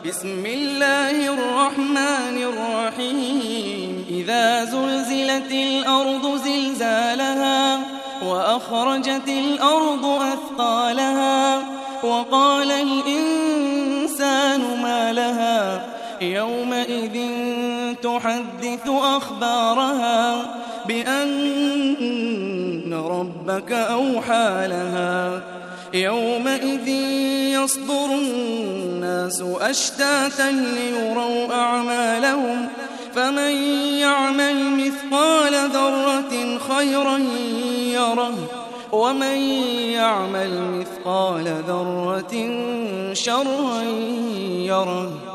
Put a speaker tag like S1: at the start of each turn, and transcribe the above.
S1: بسم الله الرحمن الرحيم إذا زلزلت الأرض زلزالها وأخرجت الأرض أثقالها وقال الإنسان ما لها يومئذ تحدث أخبارها بأن ربك أوحى لها يومئذ يصدر الناس أشتاتا ليروا أعمالهم فمن يعمل مثقال ذرة خيرا يره ومن يعمل مثقال ذرة شرا يره.